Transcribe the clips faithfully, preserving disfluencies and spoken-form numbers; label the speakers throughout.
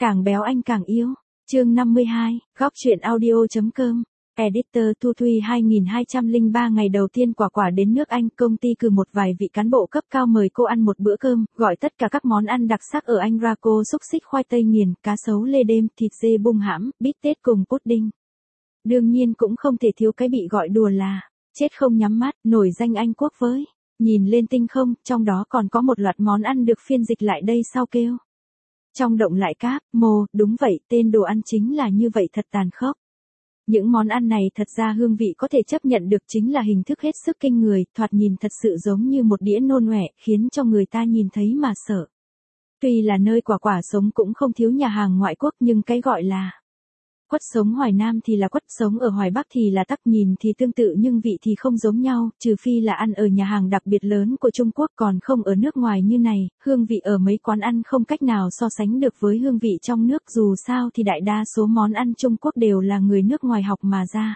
Speaker 1: Càng béo anh càng yêu. Chương năm mươi hai, góc truyện audio.com. Editor Thu Thuy hai nghìn hai trăm lẻ ba ngày đầu tiên Quả Quả đến nước Anh, công ty cử một vài vị cán bộ cấp cao mời cô ăn một bữa cơm, gọi tất cả các món ăn đặc sắc ở Anh ra cô xúc xích khoai tây nghiền, cá sấu lê đêm, thịt dê bung hãm, bít tết cùng pudding. Đương nhiên cũng không thể thiếu cái bị gọi đùa là chết không nhắm mắt, nổi danh Anh quốc với nhìn lên tinh không, trong đó còn có một loạt món ăn được phiên dịch lại đây sau kêu. Trong động lại cáp, mồ, đúng vậy, tên đồ ăn chính là như vậy, thật tàn khốc. Những món ăn này thật ra hương vị có thể chấp nhận được, chính là hình thức hết sức kinh người, thoạt nhìn thật sự giống như một đĩa nôn ọe, khiến cho người ta nhìn thấy mà sợ. Tuy là nơi Quả Quả sống cũng không thiếu nhà hàng ngoại quốc, nhưng cái gọi là quất sống Hoài Nam thì là quất, sống ở Hoài Bắc thì là tắc, nhìn thì tương tự nhưng vị thì không giống nhau, trừ phi là ăn ở nhà hàng đặc biệt lớn của Trung Quốc, còn không ở nước ngoài như này, hương vị ở mấy quán ăn không cách nào so sánh được với hương vị trong nước, dù sao thì đại đa số món ăn Trung Quốc đều là người nước ngoài học mà ra.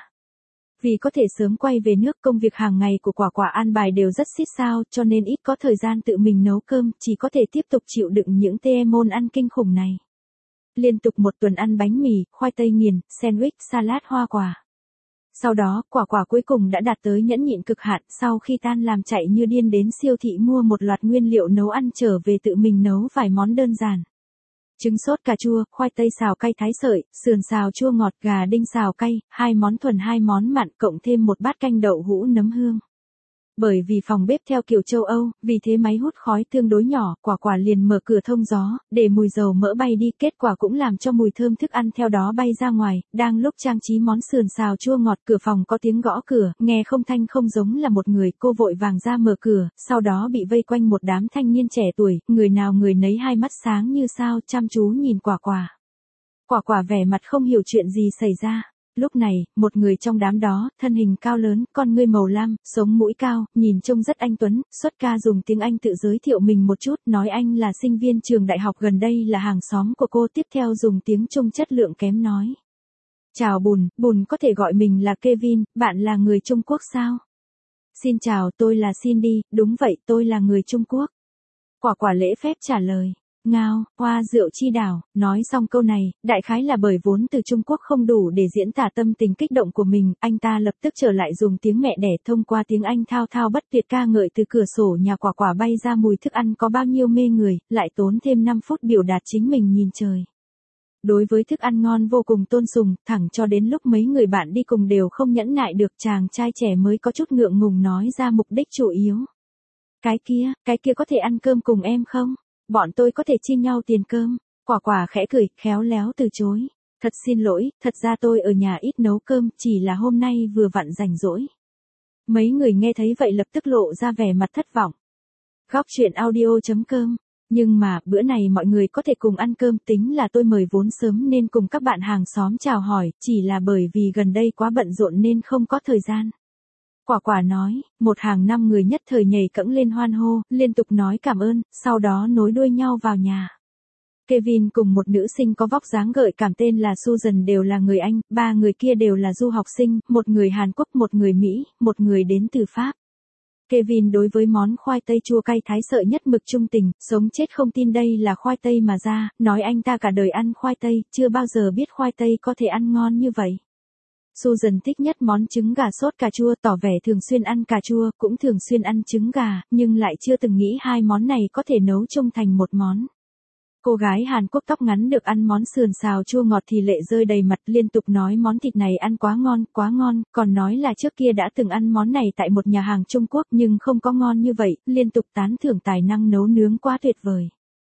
Speaker 1: Vì có thể sớm quay về nước, công việc hàng ngày của Quả Quả an bài đều rất xít sao, cho nên ít có thời gian tự mình nấu cơm, chỉ có thể tiếp tục chịu đựng những tê môn ăn kinh khủng này. Liên tục một tuần ăn bánh mì, khoai tây nghiền, sandwich, salad hoa quả. Sau đó, Quả Quả cuối cùng đã đạt tới nhẫn nhịn cực hạn, sau khi tan làm chạy như điên đến siêu thị mua một loạt nguyên liệu nấu ăn trở về tự mình nấu vài món đơn giản. Trứng sốt cà chua, khoai tây xào cay thái sợi, sườn xào chua ngọt, gà đinh xào cay, hai món thuần hai món mặn, cộng thêm một bát canh đậu hũ nấm hương. Bởi vì phòng bếp theo kiểu châu Âu, vì thế máy hút khói tương đối nhỏ, Quả Quả liền mở cửa thông gió, để mùi dầu mỡ bay đi, kết quả cũng làm cho mùi thơm thức ăn theo đó bay ra ngoài. Đang lúc trang trí món sườn xào chua ngọt, cửa phòng có tiếng gõ cửa, nghe không thanh không giống là một người, cô vội vàng ra mở cửa, sau đó bị vây quanh một đám thanh niên trẻ tuổi, người nào người nấy hai mắt sáng như sao, chăm chú nhìn Quả Quả. Quả Quả vẻ mặt không hiểu chuyện gì xảy ra. Lúc này, một người trong đám đó, thân hình cao lớn, con ngươi màu lam, sống mũi cao, nhìn trông rất anh tuấn, xuất ca dùng tiếng Anh tự giới thiệu mình một chút, nói anh là sinh viên trường đại học gần đây, là hàng xóm của cô, tiếp theo dùng tiếng Trung chất lượng kém nói. Chào Bùn, Bùn có thể gọi mình là Kevin, bạn là người Trung Quốc sao? Xin chào, tôi là Cindy, đúng vậy, tôi là người Trung Quốc. Quả Quả lễ phép trả lời. Ngao, hoa rượu chi đảo, nói xong câu này, đại khái là bởi vốn từ Trung Quốc không đủ để diễn tả tâm tình kích động của mình, anh ta lập tức trở lại dùng tiếng mẹ đẻ, thông qua tiếng Anh thao thao bất tuyệt ca ngợi từ cửa sổ nhà Quả Quả bay ra mùi thức ăn có bao nhiêu mê người, lại tốn thêm năm phút biểu đạt chính mình nhìn trời. Đối với thức ăn ngon vô cùng tôn sùng, thẳng cho đến lúc mấy người bạn đi cùng đều không nhẫn nại được, chàng trai trẻ mới có chút ngượng ngùng nói ra mục đích chủ yếu. Cái kia, cái kia có thể ăn cơm cùng em không? Bọn tôi có thể chia nhau tiền cơm. Quả Quả khẽ cười, khéo léo từ chối. Thật xin lỗi, thật ra tôi ở nhà ít nấu cơm, chỉ là hôm nay vừa vặn rảnh rỗi. Mấy người nghe thấy vậy lập tức lộ ra vẻ mặt thất vọng. Góc truyện audio.com. Nhưng mà, bữa này mọi người có thể cùng ăn cơm, tính là tôi mời vốn sớm nên cùng các bạn hàng xóm chào hỏi, chỉ là bởi vì gần đây quá bận rộn nên không có thời gian. Quả Quả nói, một hàng năm người nhất thời nhảy cẫng lên hoan hô, liên tục nói cảm ơn, sau đó nối đuôi nhau vào nhà. Kevin cùng một nữ sinh có vóc dáng gợi cảm tên là Susan đều là người Anh, ba người kia đều là du học sinh, một người Hàn Quốc, một người Mỹ, một người đến từ Pháp. Kevin đối với món khoai tây chua cay thái sợi nhất mực trung tình, sống chết không tin đây là khoai tây mà ra, nói anh ta cả đời ăn khoai tây, chưa bao giờ biết khoai tây có thể ăn ngon như vậy. Susan thích nhất món trứng gà sốt cà chua, tỏ vẻ thường xuyên ăn cà chua, cũng thường xuyên ăn trứng gà, nhưng lại chưa từng nghĩ hai món này có thể nấu chung thành một món. Cô gái Hàn Quốc tóc ngắn được ăn món sườn xào chua ngọt thì lệ rơi đầy mặt, liên tục nói món thịt này ăn quá ngon, quá ngon, còn nói là trước kia đã từng ăn món này tại một nhà hàng Trung Quốc nhưng không có ngon như vậy, liên tục tán thưởng tài năng nấu nướng quá tuyệt vời.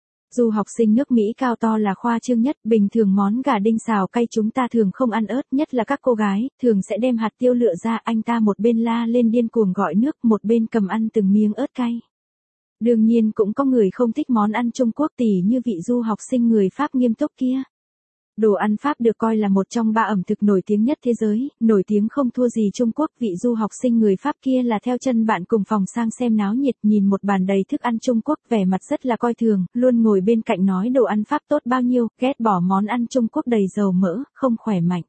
Speaker 1: Du học sinh nước Mỹ cao to là khoa trương nhất, bình thường món gà đinh xào cay chúng ta thường không ăn ớt, nhất là các cô gái, thường sẽ đem hạt tiêu lựa ra, anh ta một bên la lên điên cuồng gọi nước, một bên cầm ăn từng miếng ớt cay. Đương nhiên cũng có người không thích món ăn Trung Quốc, tỉ như vị du học sinh người Pháp nghiêm túc kia. Đồ ăn Pháp được coi là một trong ba ẩm thực nổi tiếng nhất thế giới, nổi tiếng không thua gì Trung Quốc, vị du học sinh người Pháp kia là theo chân bạn cùng phòng sang xem náo nhiệt, nhìn một bàn đầy thức ăn Trung Quốc, vẻ mặt rất là coi thường, luôn ngồi bên cạnh nói đồ ăn Pháp tốt bao nhiêu, ghét bỏ món ăn Trung Quốc đầy dầu mỡ, không khỏe mạnh.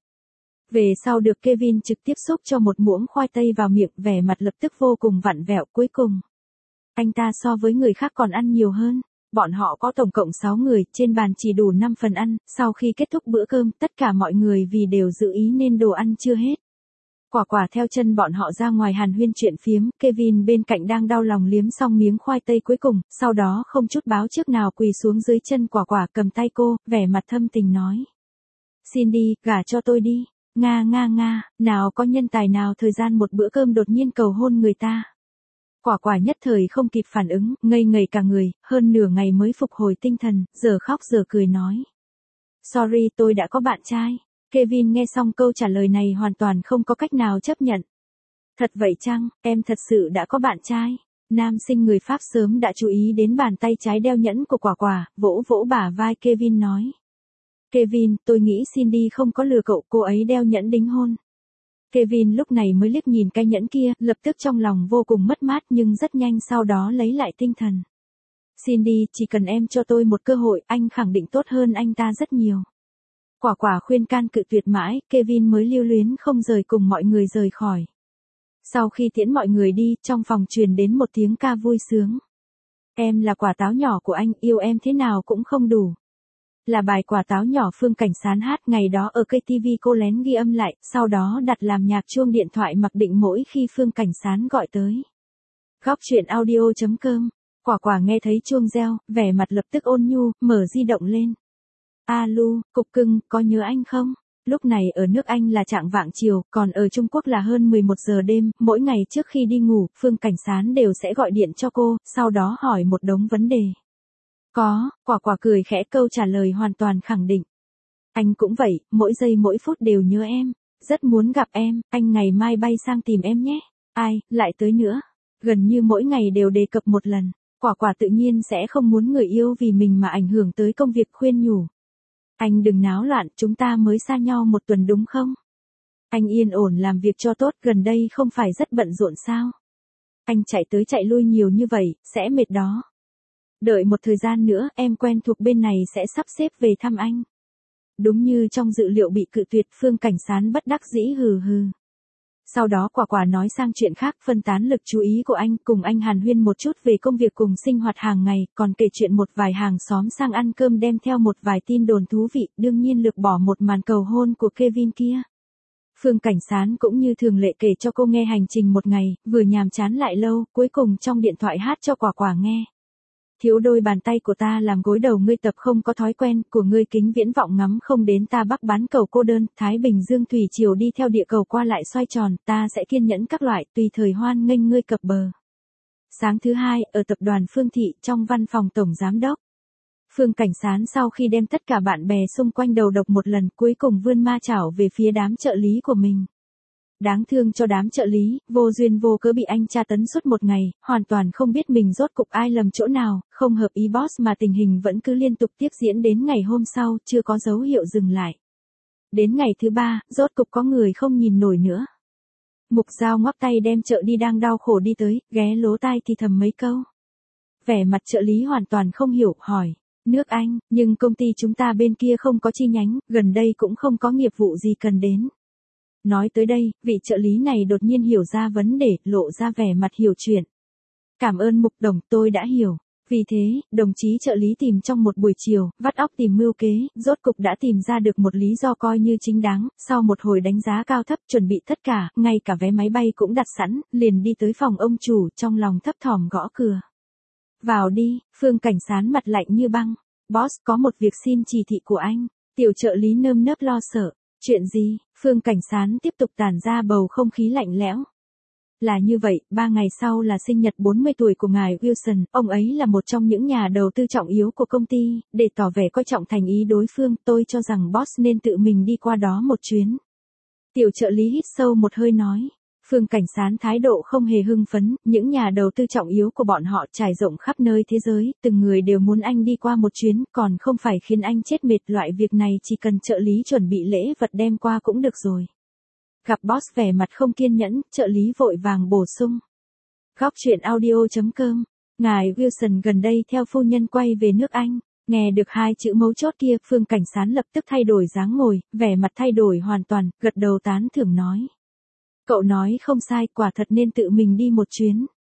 Speaker 1: Về sau được Kevin trực tiếp xúc cho một muỗng khoai tây vào miệng, vẻ mặt lập tức vô cùng vặn vẹo, cuối cùng anh ta so với người khác còn ăn nhiều hơn. Bọn họ có tổng cộng sáu người, trên bàn chỉ đủ năm phần ăn, sau khi kết thúc bữa cơm, tất cả mọi người vì đều giữ ý nên đồ ăn chưa hết. Quả quả theo chân bọn họ ra ngoài hàn huyên chuyện phiếm, Kevin bên cạnh đang đau lòng liếm xong miếng khoai tây cuối cùng, sau đó không chút báo trước nào quỳ xuống dưới chân quả quả cầm tay cô, vẻ mặt thâm tình nói. Xin đi, gả cho tôi đi. Nga nga nga, nào có nhân tài nào thời gian một bữa cơm đột nhiên cầu hôn người ta. Quả quả nhất thời không kịp phản ứng, ngây ngây cả người, hơn nửa ngày mới phục hồi tinh thần, giờ khóc giờ cười nói. Sorry, tôi đã có bạn trai. Kevin nghe xong câu trả lời này hoàn toàn không có cách nào chấp nhận. Thật vậy chăng, em thật sự đã có bạn trai? Nam sinh người Pháp sớm đã chú ý đến bàn tay trái đeo nhẫn của quả quả, vỗ vỗ bả vai Kevin nói. Kevin, tôi nghĩ Cindy không có lừa cậu, cô ấy đeo nhẫn đính hôn. Kevin lúc này mới liếc nhìn cái nhẫn kia, lập tức trong lòng vô cùng mất mát nhưng rất nhanh sau đó lấy lại tinh thần. Cindy, chỉ cần em cho tôi một cơ hội, anh khẳng định tốt hơn anh ta rất nhiều. Quả quả khuyên can cự tuyệt mãi, Kevin mới lưu luyến không rời cùng mọi người rời khỏi. Sau khi tiễn mọi người đi, trong phòng truyền đến một tiếng ca vui sướng. Em là quả táo nhỏ của anh, yêu em thế nào cũng không đủ. Là bài quả táo nhỏ Phương Cảnh Sán hát ngày đó ở ca tê vê cô lén ghi âm lại, sau đó đặt làm nhạc chuông điện thoại mặc định mỗi khi Phương Cảnh Sán gọi tới. Góc truyện audio chấm com, quả quả nghe thấy chuông reo, vẻ mặt lập tức ôn nhu, mở di động lên. Alo, cục cưng, có nhớ anh không? Lúc này ở nước Anh là trạng vạng chiều, còn ở Trung Quốc là hơn mười một giờ đêm, mỗi ngày trước khi đi ngủ, Phương Cảnh Sán đều sẽ gọi điện cho cô, sau đó hỏi một đống vấn đề. Có, quả quả cười khẽ, câu trả lời hoàn toàn khẳng định. Anh cũng vậy, mỗi giây mỗi phút đều nhớ em, rất muốn gặp em, anh ngày mai bay sang tìm em nhé. Ai, lại tới nữa. Gần như mỗi ngày đều đề cập một lần, quả quả tự nhiên sẽ không muốn người yêu vì mình mà ảnh hưởng tới công việc, khuyên nhủ. Anh đừng náo loạn, chúng ta mới xa nhau một tuần đúng không? Anh yên ổn làm việc cho tốt, gần đây không phải rất bận rộn sao? Anh chạy tới chạy lui nhiều như vậy, sẽ mệt đó. Đợi một thời gian nữa, em quen thuộc bên này sẽ sắp xếp về thăm anh. Đúng như trong dự liệu bị cự tuyệt, Phương Cảnh Sán bất đắc dĩ hừ hừ. Sau đó quả quả nói sang chuyện khác, phân tán lực chú ý của anh, cùng anh hàn huyên một chút về công việc cùng sinh hoạt hàng ngày, còn kể chuyện một vài hàng xóm sang ăn cơm đem theo một vài tin đồn thú vị, đương nhiên lược bỏ một màn cầu hôn của Kevin kia. Phương Cảnh Sán cũng như thường lệ kể cho cô nghe hành trình một ngày, vừa nhàm chán lại lâu, cuối cùng trong điện thoại hát cho quả quả nghe. Thiếu đôi bàn tay của ta làm gối đầu ngươi tập không có thói quen, của ngươi kính viễn vọng ngắm không đến ta bắc bán cầu cô đơn, Thái Bình Dương thủy triều đi theo địa cầu qua lại xoay tròn, ta sẽ kiên nhẫn các loại, tùy thời hoan nghênh ngươi cập bờ. Sáng thứ hai, ở tập đoàn Phương Thị, trong văn phòng tổng giám đốc. Phương Cảnh Sán sau khi đem tất cả bạn bè xung quanh đầu độc một lần, cuối cùng vươn ma chảo về phía đám trợ lý của mình. Đáng thương cho đám trợ lý, vô duyên vô cớ bị anh tra tấn suốt một ngày, hoàn toàn không biết mình rốt cục ai lầm chỗ nào, không hợp ý boss mà tình hình vẫn cứ liên tục tiếp diễn đến ngày hôm sau, chưa có dấu hiệu dừng lại. Đến ngày thứ ba, rốt cục có người không nhìn nổi nữa. Mục Giao ngoắc tay đem trợ đi đang đau khổ đi tới, ghé lỗ tai thì thầm mấy câu. Vẻ mặt trợ lý hoàn toàn không hiểu, hỏi. Nước Anh, nhưng công ty chúng ta bên kia không có chi nhánh, gần đây cũng không có nghiệp vụ gì cần đến. Nói tới đây, vị trợ lý này đột nhiên hiểu ra vấn đề, lộ ra vẻ mặt hiểu chuyện. Cảm ơn Mục Đồng, tôi đã hiểu. Vì thế, đồng chí trợ lý tìm trong một buổi chiều, vắt óc tìm mưu kế, rốt cục đã tìm ra được một lý do coi như chính đáng, sau một hồi đánh giá cao thấp chuẩn bị tất cả, ngay cả vé máy bay cũng đặt sẵn, liền đi tới phòng ông chủ, trong lòng thấp thỏm gõ cửa. Vào đi, Phương Cảnh Sán mặt lạnh như băng. Boss, có một việc xin chỉ thị của anh. Tiểu trợ lý nơm nớp lo sợ. Chuyện gì? Phương Cảnh Sán tiếp tục tản ra bầu không khí lạnh lẽo. Là như vậy, ba ngày sau là sinh nhật bốn mươi tuổi của ngài Wilson, ông ấy là một trong những nhà đầu tư trọng yếu của công ty, để tỏ vẻ coi trọng thành ý đối phương, tôi cho rằng boss nên tự mình đi qua đó một chuyến. Tiểu trợ lý hít sâu một hơi nói. Phương Cảnh Sán thái độ không hề hưng phấn, những nhà đầu tư trọng yếu của bọn họ trải rộng khắp nơi thế giới, từng người đều muốn anh đi qua một chuyến, còn không phải khiến anh chết mệt, loại việc này chỉ cần trợ lý chuẩn bị lễ vật đem qua cũng được rồi. Gặp boss vẻ mặt không kiên nhẫn, trợ lý vội vàng bổ sung. Góc truyện audio chấm com, ngài Wilson gần đây theo phu nhân quay về nước Anh, nghe được hai chữ mấu chốt kia, Phương Cảnh Sán lập tức thay đổi dáng ngồi, vẻ mặt thay đổi hoàn toàn, gật đầu tán thưởng nói. Cậu nói không sai, quả thật nên tự mình đi một chuyến.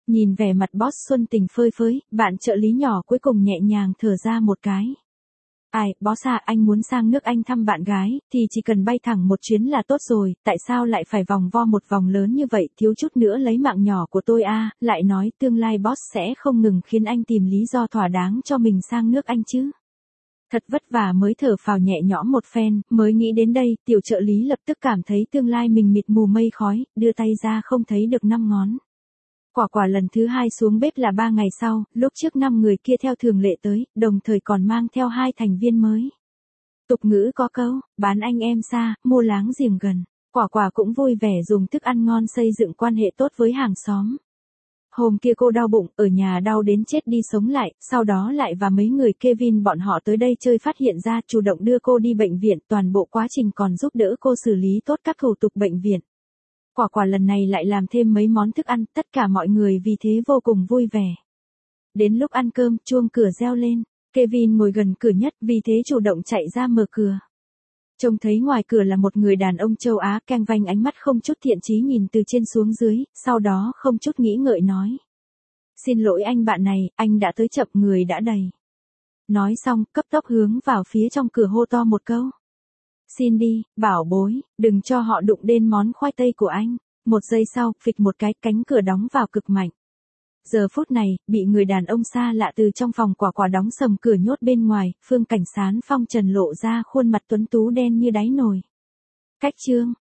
Speaker 1: Nhìn vẻ mặt boss Xuân Tình phơi phới, bạn trợ lý nhỏ cuối cùng nhẹ nhàng thở ra một cái. Ai, boss à, anh muốn sang nước Anh thăm bạn gái, thì chỉ cần bay thẳng một chuyến là tốt rồi, tại sao lại phải vòng vo một vòng lớn như vậy, thiếu chút nữa lấy mạng nhỏ của tôi a, lại nói tương lai boss sẽ không ngừng khiến anh tìm lý do thỏa đáng cho mình sang nước Anh chứ. Thật vất vả mới thở phào nhẹ nhõm một phen, mới nghĩ đến đây, tiểu trợ lý lập tức cảm thấy tương lai mình mịt mù mây khói, đưa tay ra không thấy được năm ngón. Quả quả lần thứ hai xuống bếp là ba ngày sau, lúc trước năm người kia theo thường lệ tới, đồng thời còn mang theo hai thành viên mới. Tục ngữ có câu, bán anh em xa, mua láng giềng gần. Quả quả cũng vui vẻ dùng thức ăn ngon xây dựng quan hệ tốt với hàng xóm. Hôm kia cô đau bụng, ở nhà đau đến chết đi sống lại, sau đó lại và mấy người Kevin bọn họ tới đây chơi phát hiện ra chủ động đưa cô đi bệnh viện, toàn bộ quá trình còn giúp đỡ cô xử lý tốt các thủ tục bệnh viện. Quả quả lần này lại làm thêm mấy món thức ăn, tất cả mọi người vì thế vô cùng vui vẻ. Đến lúc ăn cơm, chuông cửa reo lên, Kevin ngồi gần cửa nhất vì thế chủ động chạy ra mở cửa. Trông thấy ngoài cửa là một người đàn ông châu Á keng vanh ánh mắt không chút thiện chí nhìn từ trên xuống dưới, sau đó không chút nghĩ ngợi nói. Xin lỗi anh bạn này, anh đã tới chậm người đã đầy. Nói xong, cấp tốc hướng vào phía trong cửa hô to một câu. Xin đi, bảo bối, đừng cho họ đụng đến món khoai tây của anh. Một giây sau, phịch một cái, cánh cửa đóng vào cực mạnh. Giờ phút này, bị người đàn ông xa lạ từ trong phòng quả quả đóng sầm cửa nhốt bên ngoài, Phương Cảnh Sán phong trần lộ ra khuôn mặt tuấn tú đen như đáy nồi. Cách chương.